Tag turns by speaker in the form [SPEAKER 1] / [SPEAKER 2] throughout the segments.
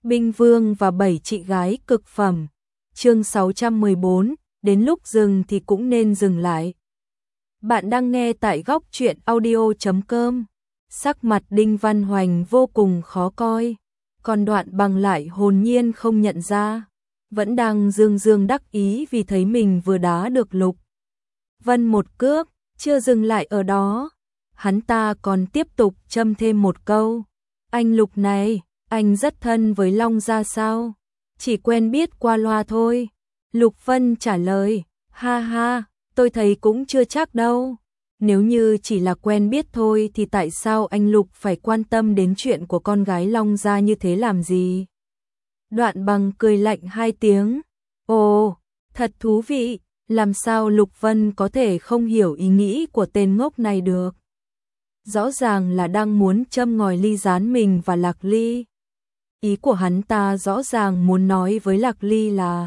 [SPEAKER 1] Binh Vương và 7 chị gái cực phẩm. Chương 614, đến lúc dừng thì cũng nên dừng lại. Bạn đang nghe tại góc truyện audio.com. Sắc mặt Đinh Văn Hoành vô cùng khó coi, còn Đoạn Bằng lại hồn nhiên không nhận ra, vẫn đang dương dương đắc ý vì thấy mình vừa đá được Lục Vân một cước. Chưa dừng lại ở đó, hắn ta còn tiếp tục châm thêm một câu. Anh Lục này, anh rất thân với Long gia sao? Chỉ quen biết qua loa thôi. Lục Vân trả lời, ha ha, tôi thấy cũng chưa chắc đâu. Nếu như chỉ là quen biết thôi thì tại sao anh Lục phải quan tâm đến chuyện của con gái Long gia như thế làm gì? Đoạn Bằng cười lạnh 2 tiếng. Ồ, thật thú vị, làm sao Lục Vân có thể không hiểu ý nghĩ của tên ngốc này được? Rõ ràng là đang muốn châm ngòi ly gián mình và Lạc Ly. Ý của hắn ta rõ ràng muốn nói với Lạc Ly là: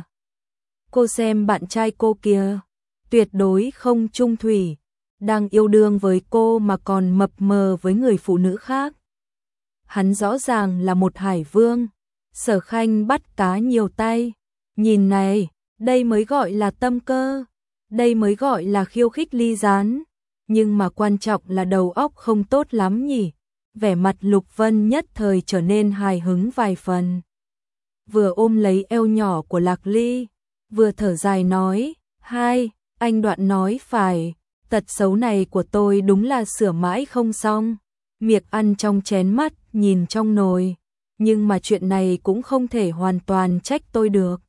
[SPEAKER 1] cô xem bạn trai cô kìa, tuyệt đối không trung thủy, đang yêu đương với cô mà còn mập mờ với người phụ nữ khác. Hắn rõ ràng là một hải vương, Sở Khanh bắt cá nhiều tay. Nhìn này, đây mới gọi là tâm cơ, đây mới gọi là khiêu khích ly gián. Nhưng mà quan trọng là đầu óc không tốt lắm nhỉ. Vẻ mặt Lục Vân nhất thời trở nên hài hứng vài phần. Vừa ôm lấy eo nhỏ của Lạc Ly, vừa thở dài nói, hai, anh Đoạn nói phải, tật xấu này của tôi đúng là sửa mãi không xong. Miệng ăn trong chén mắt, nhìn trong nồi. Nhưng mà chuyện này cũng không thể hoàn toàn trách tôi được.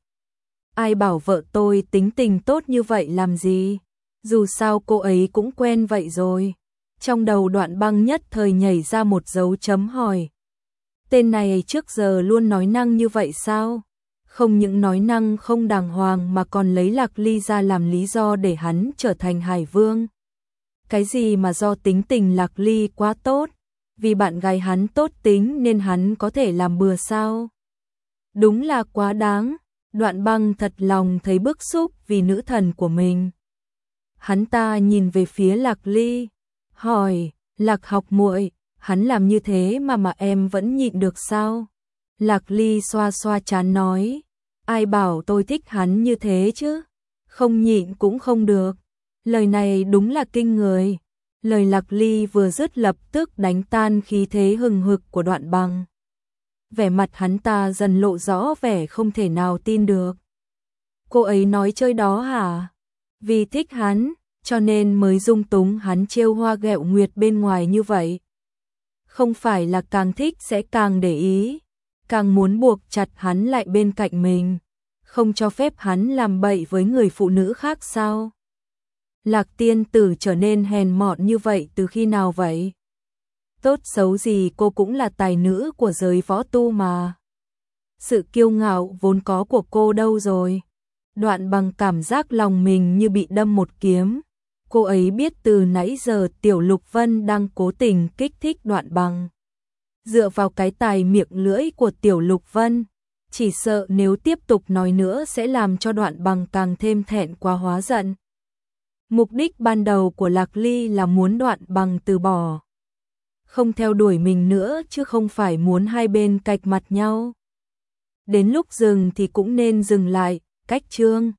[SPEAKER 1] Ai bảo vợ tôi tính tình tốt như vậy làm gì? Dù sao cô ấy cũng quen vậy rồi. Trong đầu Đoạn Băng nhất thời nhảy ra một dấu chấm hỏi. Tên này trước giờ luôn nói năng như vậy sao? Không những nói năng không đàng hoàng mà còn lấy Lạc Ly ra làm lý do để hắn trở thành hải vương. Cái gì mà do tính tình Lạc Ly quá tốt? Vì bạn gái hắn tốt tính nên hắn có thể làm bừa sao? Đúng là quá đáng. Đoạn Băng thật lòng thấy bức xúc vì nữ thần của mình. Hắn ta nhìn về phía Lạc Ly, hỏi, Lạc học muội, hắn làm như thế mà em vẫn nhịn được sao? Lạc Ly xoa xoa trán nói, ai bảo tôi thích hắn như thế chứ? Không nhịn cũng không được. Lời này đúng là kinh người. Lời Lạc Ly vừa dứt lập tức đánh tan khí thế hừng hực của Đoạn Bằng. Vẻ mặt hắn ta dần lộ rõ vẻ không thể nào tin được. Cô ấy nói chơi đó hả? Vì thích hắn, cho nên mới dung túng hắn trêu hoa ghẹo nguyệt bên ngoài như vậy. Không phải là càng thích sẽ càng để ý, càng muốn buộc chặt hắn lại bên cạnh mình, không cho phép hắn làm bậy với người phụ nữ khác sao? Lạc tiên tử trở nên hèn mọn như vậy từ khi nào vậy? Tốt xấu gì cô cũng là tài nữ của giới võ tu mà. Sự kiêu ngạo vốn có của cô đâu rồi? Đoạn Bằng cảm giác lòng mình như bị đâm một kiếm. Cô ấy biết từ nãy giờ Tiểu Lục Vân đang cố tình kích thích Đoạn Bằng. Dựa vào cái tài miệng lưỡi của Tiểu Lục Vân, chỉ sợ nếu tiếp tục nói nữa sẽ làm cho Đoạn Bằng càng thêm thẹn quá hóa giận. Mục đích ban đầu của Lạc Ly là muốn Đoạn Bằng từ bỏ, không theo đuổi mình nữa chứ không phải muốn hai bên cạch mặt nhau. Đến lúc dừng thì cũng nên dừng lại, cách chương